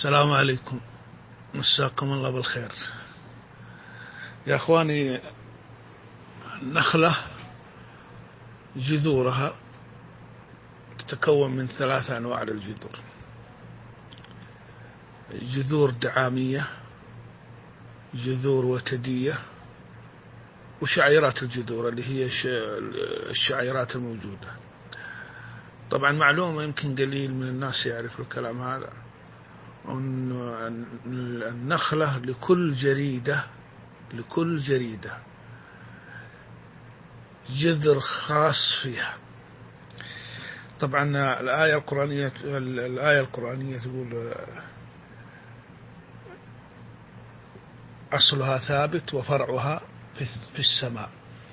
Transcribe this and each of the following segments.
السلام عليكم، مساكم الله بالخير. يا أخواني، النخلة جذورها تتكون من 3 أنواع للجذور: جذور دعامية، جذور وتدية، وشعيرات الجذور اللي هي الشعيرات الموجودة. طبعا معلومة يمكن قليل من الناس يعرف الكلام هذا، أن النخلة لكل جريدة جذر خاص فيها. طبعا الآية القرآنية تقول: أصلها ثابت وفرعها في السماء.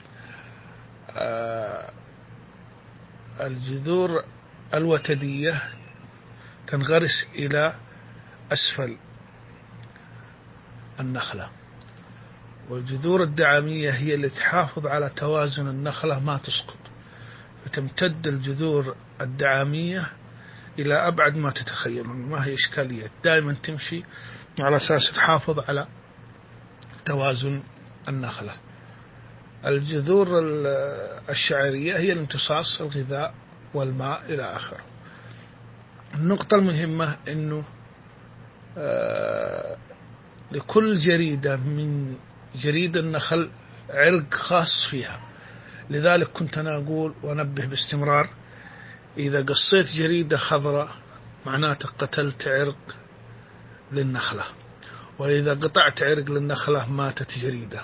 الجذور الوتدية تنغرس إلى أسفل النخلة، والجذور الدعامية هي اللي تحافظ على توازن النخلة ما تسقط، فتمتد الجذور الدعامية إلى أبعد ما تتخيلون. ما هي إشكالية، دائما تمشي على أساس تحافظ على توازن النخلة. الجذور الشعيرية هي الامتصاص الغذاء والماء إلى آخره. النقطة المهمة أنه لكل جريدة من جريد النخل عرق خاص فيها. لذلك كنت أنا أقول وأنبه باستمرار: إذا قصيت جريدة خضراء معناته قتلت عرق للنخلة، وإذا قطعت عرق للنخلة ماتت جريدة.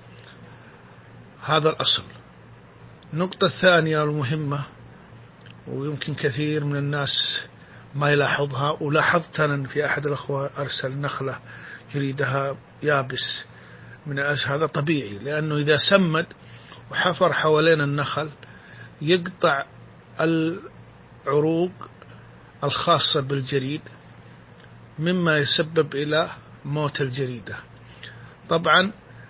هذا الأصل. النقطة الثانية المهمة، ويمكن كثير من الناس ما يلاحظها، ولاحظت أنا في أحد الأخوة أرسل نخلة جريدها يابس من هذا طبيعي، لأنه إذا سمد وحفر حوالين النخل يقطع العروق الخاصة بالجريد، مما يسبب إلى موت الجريدة. طبعا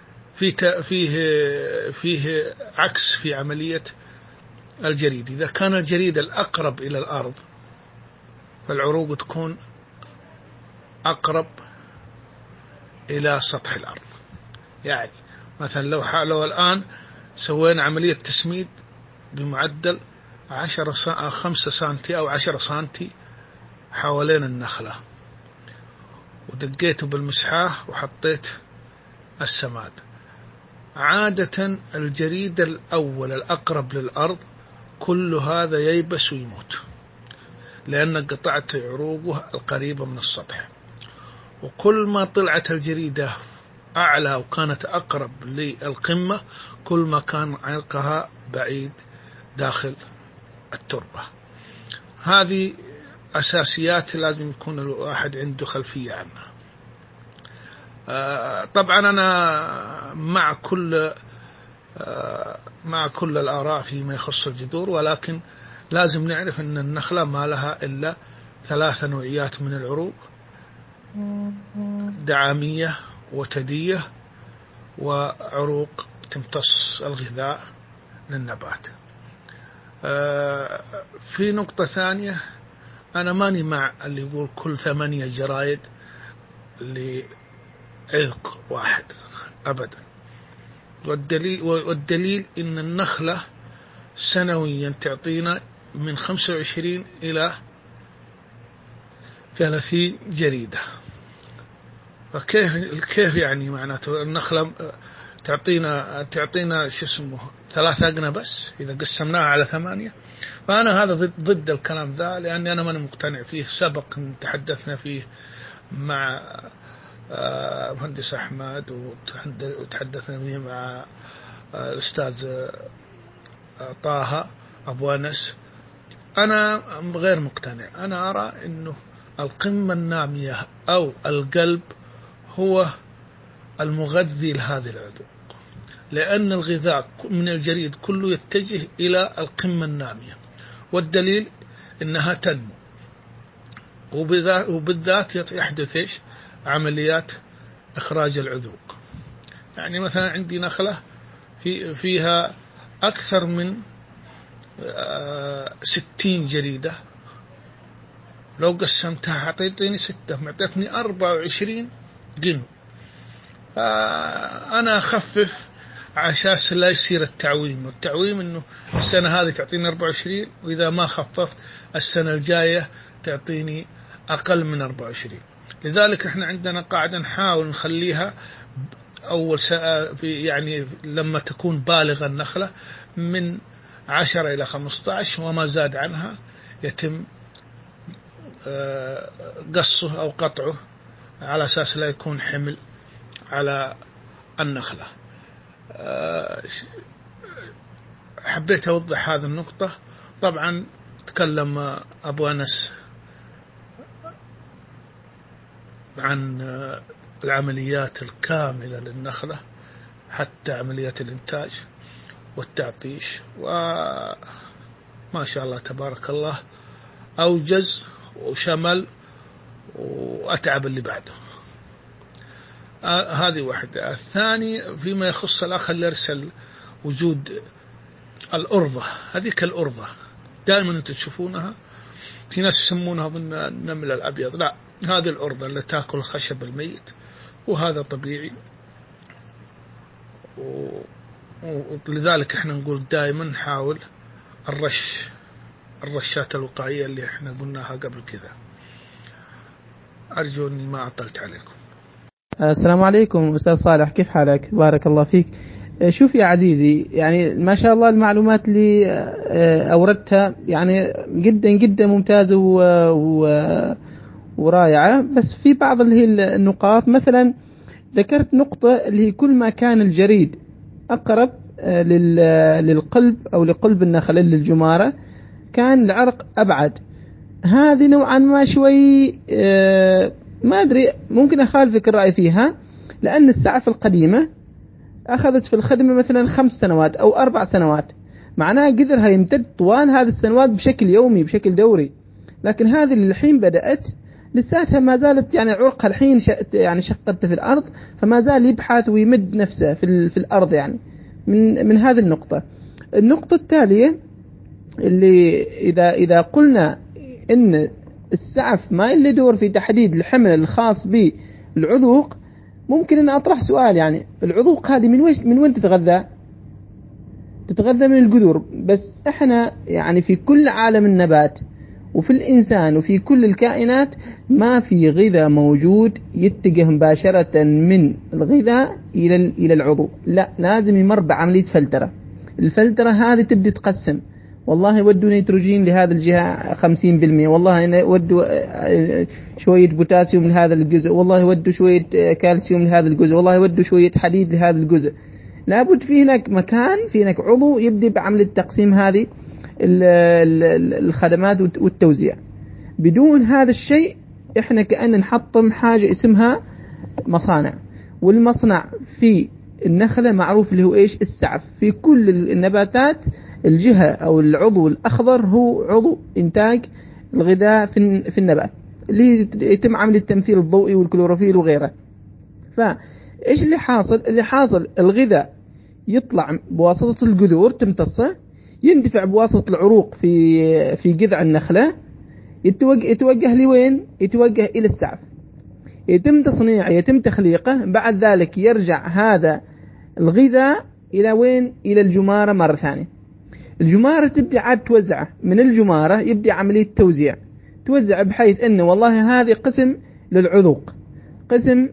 فيه عكس في عملية الجريد. إذا كان الجريد الأقرب إلى الأرض فالعروق تكون أقرب إلى سطح الأرض. يعني مثلا لو الآن سوينا عملية تسميد بمعدل 5 سنتي أو 10 سنتي حوالين النخلة، ودقيته بالمسحاة وحطيت السماد، عادة الجريد الأول الأقرب للأرض كل هذا ييبس ويموت، لأنك قطعت عروقه القريبة من السطح. وكل ما طلعت الجريدة أعلى وكانت أقرب للقمة كل ما كان عرقها بعيد داخل التربة. هذه أساسيات لازم يكون الواحد عنده خلفية عنها. طبعا أنا مع كل الآراء فيما يخص الجذور، ولكن لازم نعرف أن النخلة ما لها إلا 3 نوعيات من العروق: دعامية وتدية وعروق تمتص الغذاء للنبات. في نقطة ثانية، أنا ماني مع اللي يقول كل 8 جرايد لعذق واحد أبدا. والدليل إن النخلة سنويا تعطينا من 25 إلى 30 جريدة. فكيف يعني معناته النخلة تعطينا 3 أقنة بس إذا قسمناها على 8؟ فأنا هذا ضد الكلام ذا، لأني أنا من مقتنع فيه. سبق تحدثنا فيه مع مهندس أحمد، وتحدثنا فيه مع الأستاذ طه أبو أنس. أنا غير مقتنع. أنا أرى أنه القمة النامية أو القلب هو المغذي لهذه العروق، لأن الغذاء من الجريد كله يتجه إلى القمة النامية، والدليل أنها تنمو، وبالذات يحدث عمليات إخراج العذوق. يعني مثلا عندي نخلة فيها أكثر من 60 جريدة لو قسمتها حتعطيني 6، معطتني 24 قنو. أنا أخفف عشان لا يصير التعويم، والتعويم إنه السنة هذه تعطيني 24، وإذا ما خففت السنة الجاية تعطيني أقل من 24. لذلك إحنا عندنا قاعدة نحاول نخليها أول في يعني لما تكون بالغة النخلة من 10 إلى 15، وما زاد عنها يتم قصه أو قطعه على أساس لا يكون حمل على النخلة. حبيت أوضح هذه النقطة. طبعا تكلم أبو أنس عن العمليات الكاملة للنخلة حتى عمليات الإنتاج والتعطيش، وما شاء الله تبارك الله أوجز وشمل وأتعب اللي بعده. هذه واحدة. الثاني فيما يخص الأخ اللي أرسل وجود الأرضة، هذيك الأرضة دائما أنتم تشوفونها، في ناس يسمونها بالنمل الأبيض، لا، هذه الأرضة اللي تأكل الخشب الميت، وهذا طبيعي. ولذلك احنا نقول دائما نحاول الرشات الوقائية اللي احنا قلناها قبل كذا. أرجو أني ما أطلت عليكم. السلام عليكم أستاذ صالح، كيف حالك؟ بارك الله فيك. شوف يا عزيزي، يعني ما شاء الله المعلومات اللي أوردتها يعني جدا جدا ممتازة ورائعة، بس في بعض اللي هي النقاط. مثلا ذكرت نقطة اللي هي كل ما كان الجريد أقرب للقلب أو لقلب النخل للجمارة كان العرق أبعد. هذه نوعا ما شوي ما أدري، ممكن أخالفك الرأي فيها، لأن السعف القديمة أخذت في الخدمة مثلا 5 سنوات أو 4 سنوات، معناها قدرها يمتد طوال هذه السنوات بشكل يومي بشكل دوري. لكن هذه اللي الحين بدأت لساتها ما زالت يعني عرقها الحين يعني شقت في الأرض، فما زال يبحث ويمد نفسه في الأرض. يعني من هذه النقطة. النقطة التالية اللي إذا قلنا إن السعف ما اللي دور في تحديد الحمل الخاص بالعذوق، ممكن أن أطرح سؤال. يعني العذوق هذه من وين تتغذى؟ تتغذى من الجذور. بس إحنا يعني في كل عالم النبات وفي الإنسان وفي كل الكائنات ما في غذاء موجود يتجه مباشرة من الغذاء إلى العضو، لا، لازم يمر بعملية فلترة. الفلترة هذه تبدأ تقسم، والله ودوا نيتروجين لهذا الجهة 50%، والله ودوا شوية بوتاسيوم لهذا الجزء، والله ودوا شوية كالسيوم لهذا الجزء، والله ودوا شوية حديد لهذا الجزء. لابد في هناك مكان، في هناك عضو يبدأ بعملية تقسيم هذه الخدمات والتوزيع. بدون هذا الشيء احنا كأن نحطم حاجة اسمها مصانع. والمصنع في النخلة معروف اللي هو ايش؟ السعف. في كل النباتات الجهة او العضو الاخضر هو عضو انتاج الغذاء في النبات اللي يتم عملية التمثيل الضوئي والكلوروفيل وغيره. فايش اللي حاصل؟ اللي حاصل الغذاء يطلع بواسطة الجذور تمتصه، يندفع بواسطة العروق في جذع النخلة، يتوجه لوين؟ يتوجه إلى السعف، يتم تصنيعه، يتم تخليقه. بعد ذلك يرجع هذا الغذاء إلى وين؟ إلى الجمارة مرة ثانية. الجمارة تبدأ عاد توزعه. من الجمارة يبدأ عملية توزيع، توزع بحيث أنه والله هذه قسم للعذوق، قسم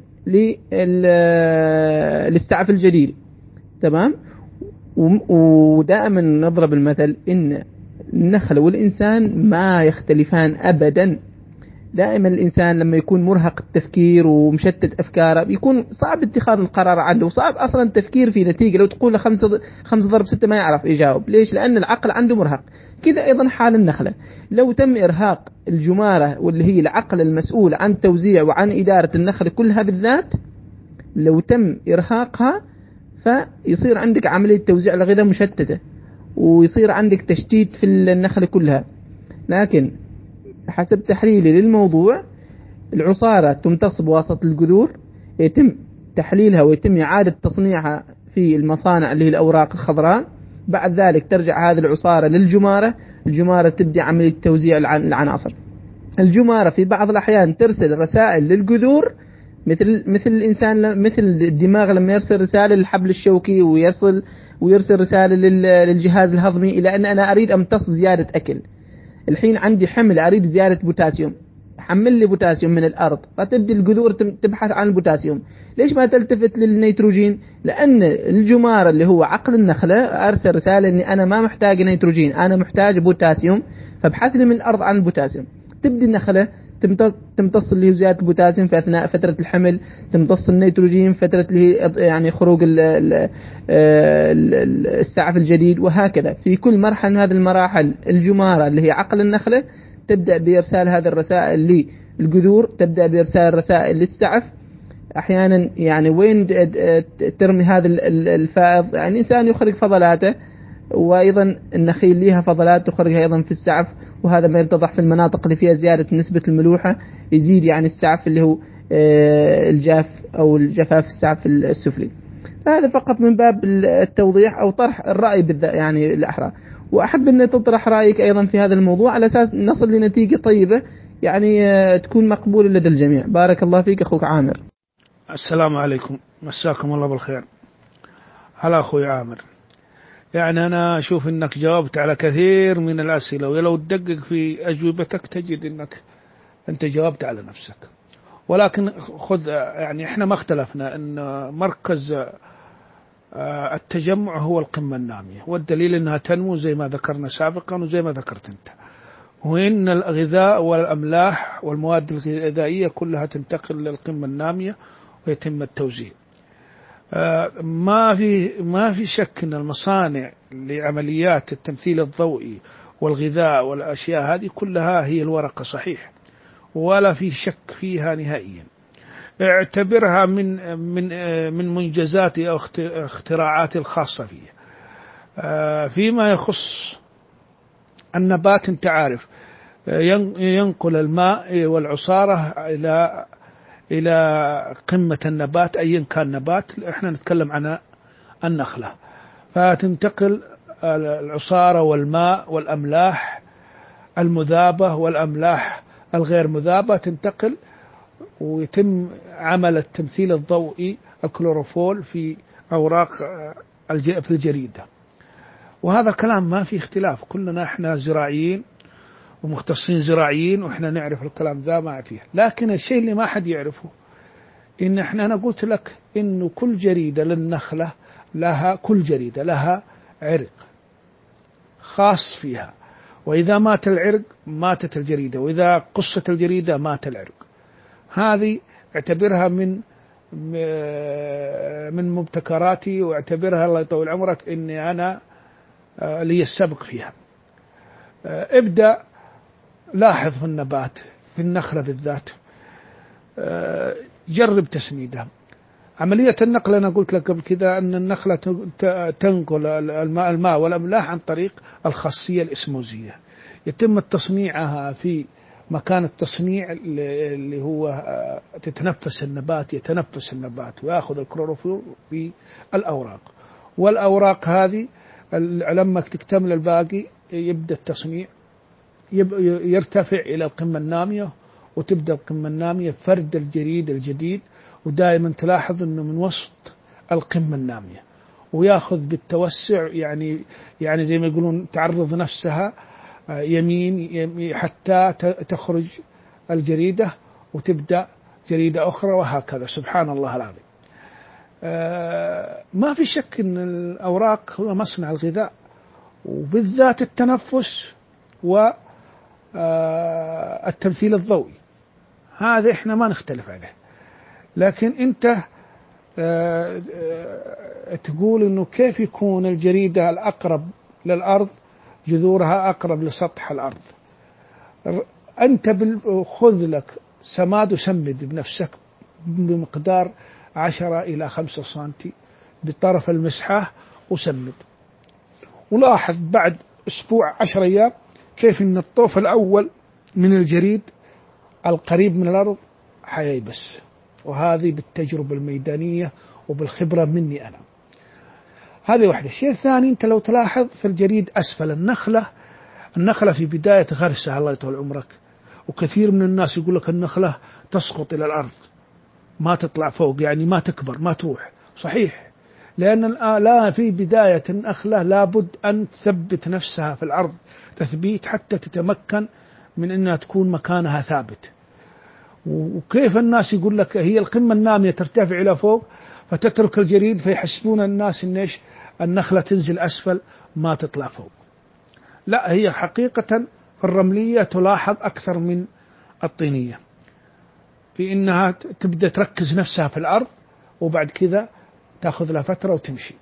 للسعف الجديد، تمام. ودائما نضرب المثل إن النخل والإنسان ما يختلفان أبدا. دائما الإنسان لما يكون مرهق التفكير ومشتت أفكاره بيكون صعب اتخاذ القرار عنده، وصعب أصلا التفكير في نتيجة. لو تقول له 5 ضرب 6 ما يعرف يجاوب. ليش؟ لأن العقل عنده مرهق. كذا أيضا حال النخلة. لو تم إرهاق الجمارة واللي هي العقل المسؤول عن توزيع وعن إدارة النخلة كلها بالذات، لو تم إرهاقها فيصير عندك عملية توزيع الغذاء مشتتة، ويصير عندك تشتيت في النخلة كلها. لكن حسب تحليلي للموضوع، العصارة تمتص بواسطة الجذور، يتم تحليلها ويتم إعادة تصنيعها في المصانع اللي هي الأوراق الخضراء. بعد ذلك ترجع هذه العصارة للجمارة، الجمارة تبدأ عملية توزيع العناصر. الجمارة في بعض الأحيان ترسل رسائل للجذور، مثل الإنسان، مثل الدماغ لما يرسل رسالة للحبل الشوكي ويرسل رسالة للجهاز الهضمي إلى أن أنا أريد أمتص زيادة أكل. الحين عندي حمل، أريد زيادة بوتاسيوم، حمل لي بوتاسيوم من الأرض، فتبدي الجذور تبحث عن البوتاسيوم. ليش ما تلتفت للنيتروجين؟ لأن الجمار اللي هو عقل النخلة أرسل رسالة أني أنا ما محتاج نيتروجين، أنا محتاج بوتاسيوم، فابحث لي من الأرض عن البوتاسيوم. تبدي النخلة تمتص اللي هي زيادة البوتاسيوم في أثناء فترة الحمل، تمتص النيتروجين فترة اللي هي يعني خروج السعف الجديد، وهكذا في كل مرحلة من هذه المراحل. الجمارة اللي هي عقل النخلة تبدأ بإرسال هذه الرسائل للجذور، تبدأ بإرسال رسائل للسعف. أحيانا يعني وين ترمي هذا الفائض، يعني الإنسان يخرج فضلاته، وأيضا النخيل لها فضلات تخرجها أيضا في السعف، وهذا ما يتضح في المناطق اللي فيها زيادة نسبة الملوحة، يزيد يعني السعف اللي هو الجاف أو الجفاف السعف السفلي. هذا فقط من باب التوضيح أو طرح الرأي بالذات يعني الأحرى. وأحب أن تطرح رأيك أيضا في هذا الموضوع على أساس نصل لنتيجة طيبة يعني تكون مقبولة لدى الجميع. بارك الله فيك أخوك عامر. السلام عليكم، مساكم الله بالخير. هلا أخوي عامر، يعني أنا أشوف أنك جاوبت على كثير من الأسئلة، ولو تدقق في أجوبتك تجد أنك أنت جاوبت على نفسك. ولكن خذ يعني إحنا ما اختلفنا أن مركز التجمع هو القمة النامية، والدليل أنها تنمو زي ما ذكرنا سابقا وزي ما ذكرت أنت، وإن الغذاء والأملاح والمواد الغذائية كلها تنتقل للقمة النامية ويتم التوزيع. ما في شك أن المصانع لعمليات التمثيل الضوئي والغذاء والأشياء هذه كلها هي الورقة، صحيح، ولا في شك فيها نهائيا. اعتبرها من منجزاتي أو اختراعاتي الخاصة فيه. فيما يخص النبات، أنت عارف ينقل الماء والعصارة إلى قمة النبات أيا كان نبات. احنا نتكلم عن النخلة، فتنتقل العصارة والماء والأملاح المذابة والأملاح الغير مذابة، تنتقل ويتم عمل التمثيل الضوئي الكلوروفول في أوراق في الجريدة. وهذا الكلام ما في اختلاف، كلنا احنا زراعيين ومختصين زراعيين وإحنا نعرف الكلام ذا ما فيه. لكن الشيء اللي ما حد يعرفه إن أنا قلت لك إنه كل جريدة للنخلة كل جريدة لها عرق خاص فيها، وإذا مات العرق ماتت الجريدة، وإذا قصت الجريدة مات العرق. هذه اعتبرها من مبتكراتي، واعتبرها الله يطول عمرك إني أنا لي السبق فيها. ابدأ لاحظ في النبات، في النخلة بالذات، جرب تسميدها. عملية النقل أنا قلت لك قبل كذا أن النخلة تنقل الماء والأملاح عن طريق الخاصية الإسموزية، يتم تصنيعها في مكان التصنيع اللي هو يتنفس النبات ويأخذ الكلوروفيل في الأوراق، والأوراق هذه لما تكتمل الباقي يبدأ التصنيع يرتفع إلى القمة النامية، وتبدأ القمة النامية فرد الجريد الجديد، ودائما تلاحظ أنه من وسط القمة النامية، ويأخذ بالتوسع يعني زي ما يقولون تعرض نفسها يمين حتى تخرج الجريدة وتبدأ جريدة أخرى، وهكذا. سبحان الله العظيم. ما في شك أن الأوراق هو مصنع الغذاء، وبالذات التنفس والتمثيل الضوئي، هذا إحنا ما نختلف عليه. لكن أنت تقول إنه كيف يكون الجريدة الأقرب للأرض جذورها أقرب لسطح الأرض. أنت خذ لك سماد وسمد بنفسك بمقدار 10 إلى 5 سنتي بطرف المسحة وسمد، ولاحظ بعد أسبوع 10 أيام كيف إن الطوف الأول من الجريد القريب من الأرض حييبس. وهذه بالتجربة الميدانية وبالخبرة مني أنا. هذه واحدة. الشيء الثاني، أنت لو تلاحظ في الجريد أسفل النخلة في بداية غرسها الله يطول عمرك، وكثير من الناس يقول لك النخلة تسقط إلى الأرض ما تطلع فوق، يعني ما تكبر ما تروح. صحيح، لأن لا في بداية النخلة لابد أن تثبت نفسها في الأرض تثبيت حتى تتمكن من أنها تكون مكانها ثابت. وكيف الناس يقول لك هي القمة النامية ترتفع إلى فوق فتترك الجريد، فيحسبون الناس إن إيش النخلة تنزل أسفل ما تطلع فوق. لا، هي حقيقة في الرملية تلاحظ أكثر من الطينية في إنها تبدأ تركز نفسها في الأرض وبعد كذا تأخذ لها فترة وتمشي.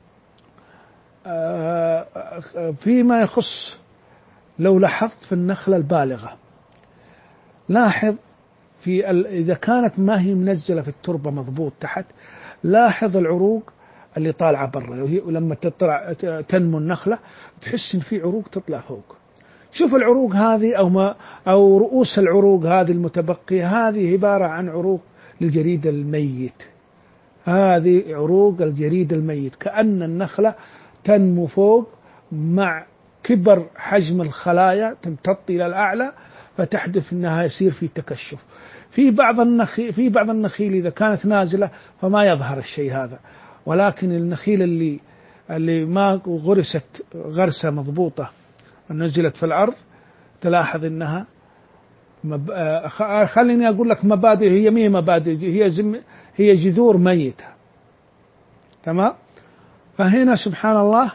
فيما يخص لو لاحظت في النخلة البالغة، لاحظ إذا كانت ما هي منزلة في التربة مضبوط تحت، لاحظ العروق اللي طالعة برا. ولما تنمو النخلة تحس إن في عروق تطلع فوق. شوف العروق هذه أو رؤوس العروق هذه المتبقية، هذه عبارة عن عروق للجريد الميت. هذه عروق الجريد الميت، كأن النخلة تنمو فوق مع كبر حجم الخلايا تمتط إلى الأعلى، فتحدث أنها يصير في تكشف. في بعض النخيل إذا كانت نازلة فما يظهر الشيء هذا، ولكن النخيل اللي ما غرست غرسة مضبوطة ونزلت في الأرض تلاحظ أنها خليني أقول لك مبادئ، هي مية مبادئ، هي جذور ميتة. تمام. فهنا سبحان الله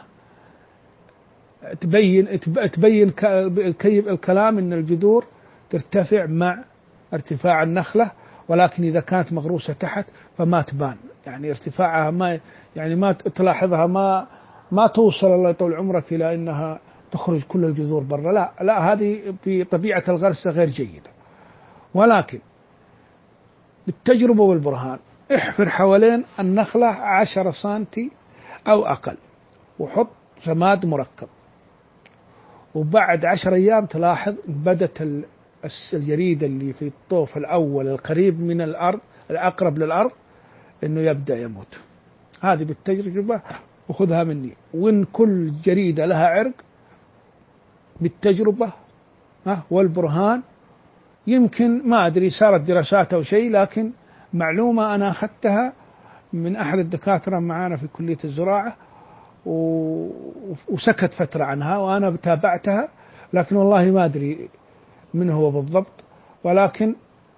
تبين الكلام أن الجذور ترتفع مع ارتفاع النخلة، ولكن إذا كانت مغروسة تحت فما تبان، يعني ارتفاعها ما تلاحظها ما توصل الله يطول عمرك إلى أنها تخرج كل الجذور برا. لا، هذه في طبيعة الغرسة غير جيدة. ولكن بالتجربة والبرهان احفر حوالين النخلة 10 سنتي أو أقل وحط سماد مركب، وبعد 10 أيام تلاحظ بدت الجريد اللي في الطوف الأول القريب من الأرض الأقرب للأرض إنه يبدأ يموت. هذه بالتجربة وخذها مني. وإن كل جريدة لها عرق بالتجربة والبرهان، يمكن ما أدري صارت دراسات أو شيء، لكن معلومة أنا أخذتها من أحد الدكاترة معانا في كلية الزراعة وسكت فترة عنها وأنا تابعتها، لكن والله ما أدري من هو بالضبط، ولكن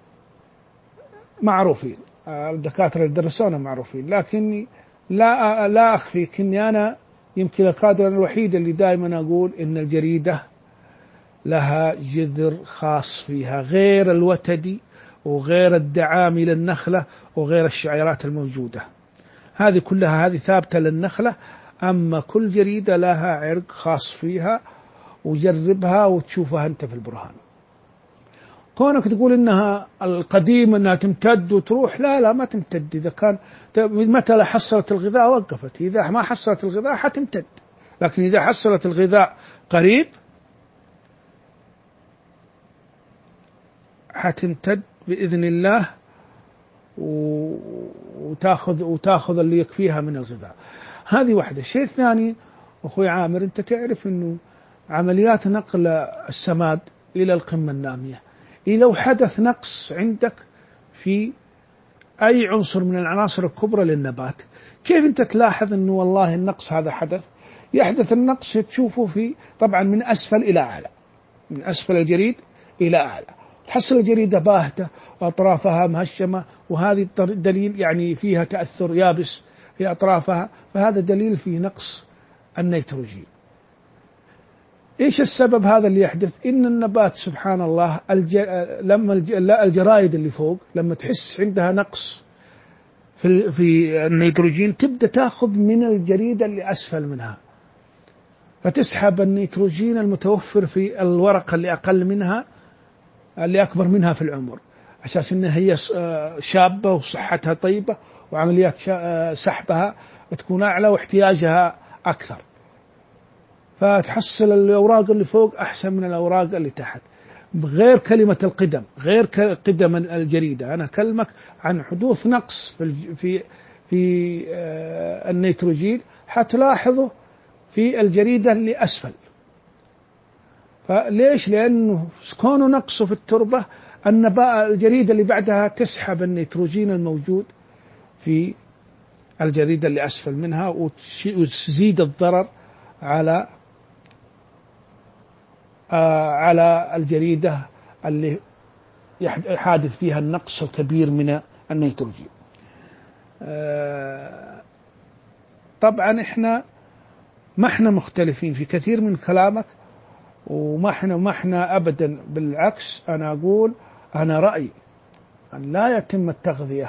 معروفين الدكاترة اللي درسونا معروفين. لكن لا أخفيك إني أنا يمكن القادر الوحيد اللي دائما أقول إن الجريدة لها جذر خاص فيها غير الوتدي وغير الدعامي للنخلة وغير الشعيرات الموجودة. هذه كلها ثابتة للنخلة، أما كل جريدة لها عرق خاص فيها، وجربها وتشوفها أنت في البرهان. كونك تقول إنها القديم إنها تمتد وتروح، لا ما تمتد. إذا كان متى حصلت الغذاء وقفت، إذا ما حصلت الغذاء حتمتد، لكن إذا حصلت الغذاء قريب حتمتد بإذن الله وتأخذ اللي يكفيها من الغذاء. هذه واحدة. الشيء الثاني أخوي عامر، أنت تعرف أنه عمليات نقل السماد إلى القمة النامية، إذا حدث نقص عندك في أي عنصر من العناصر الكبرى للنبات، كيف أنت تلاحظ أنه والله النقص هذا يحدث النقص تشوفه طبعا من أسفل إلى أعلى، من أسفل الجريد إلى أعلى، تحصل الجريدة باهتة وأطرافها مهشمة، وهذه دليل يعني فيها تأثر يابس في أطرافها، فهذا دليل في نقص النيتروجين. إيش السبب هذا اللي يحدث؟ إن النبات سبحان الله لما الجرائد اللي فوق لما تحس عندها نقص في النيتروجين تبدأ تأخذ من الجريدة اللي أسفل منها، فتسحب النيتروجين المتوفر في الورقة اللي أقل منها اللي أكبر منها في العمر، أساس أنها هي شابة وصحتها طيبة وعمليات سحبها تكون أعلى واحتياجها أكثر، فتحصل الأوراق اللي فوق أحسن من الأوراق اللي تحت. غير كلمة القدم، غير قدم الجريدة، أنا أكلمك عن حدوث نقص في النيتروجين حتلاحظه في الجريدة اللي أسفل. فليش؟ لأنه كونه نقصه في التربة أن بقى الجريدة اللي بعدها تسحب النيتروجين الموجود في الجريدة اللي أسفل منها وتزيد الضرر على الجريدة اللي يحادث فيها النقص الكبير من النيتروجين. طبعا احنا ما احنا مختلفين في كثير من كلامك، وما احنا ابدا، بالعكس انا اقول انا رأيي ان لا يتم التغذية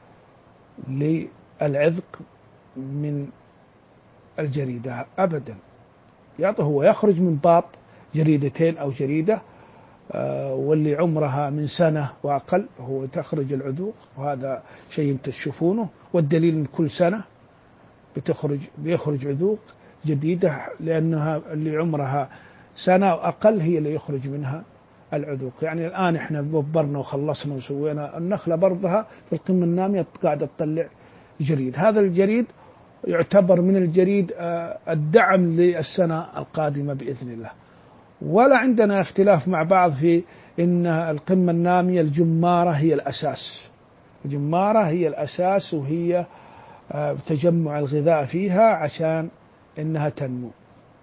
للعذق من الجريدة ابدا. هو يخرج من باط جريدتين او جريدة، واللي عمرها من سنة وأقل هو تخرج العذوق، وهذا شيء تشوفونه، والدليل أن كل سنة بيخرج عذوق جديدة، لأنها اللي عمرها سنة وأقل هي اللي يخرج منها العذوق. يعني الآن إحنا ببرنا وخلصنا وسوينا النخلة برضها في القمة النامية قاعدة تطلع جريد. هذا الجريد يعتبر من الجريد الدعم للسنة القادمة بإذن الله. ولا عندنا اختلاف مع بعض في إن القمة النامية الجمارة هي الأساس، الجمارة هي الأساس، وهي تجمع الغذاء فيها عشان إنها تنمو.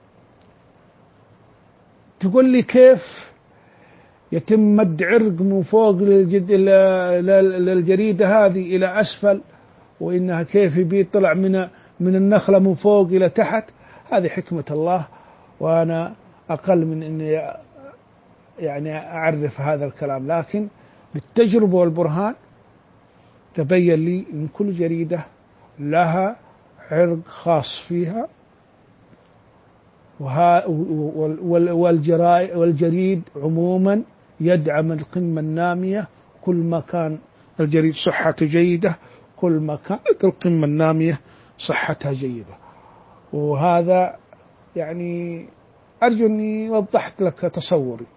تقول لي كيف يتم مد عرق من فوق للجريدة هذه إلى أسفل، وإنها كيف بيطلع من النخلة من فوق إلى تحت؟ هذه حكمة الله، وأنا أقل من أني يعني أعرف هذا الكلام، لكن بالتجربة والبرهان تبين لي أن كل جريدة لها عرق خاص فيها، والجريد عموما يدعم القمة النامية. كل ما كان الجريد صحته جيدة كل ما كانت القمة النامية صحتها جيدة. وهذا يعني أرجو أني وضحت لك تصوري.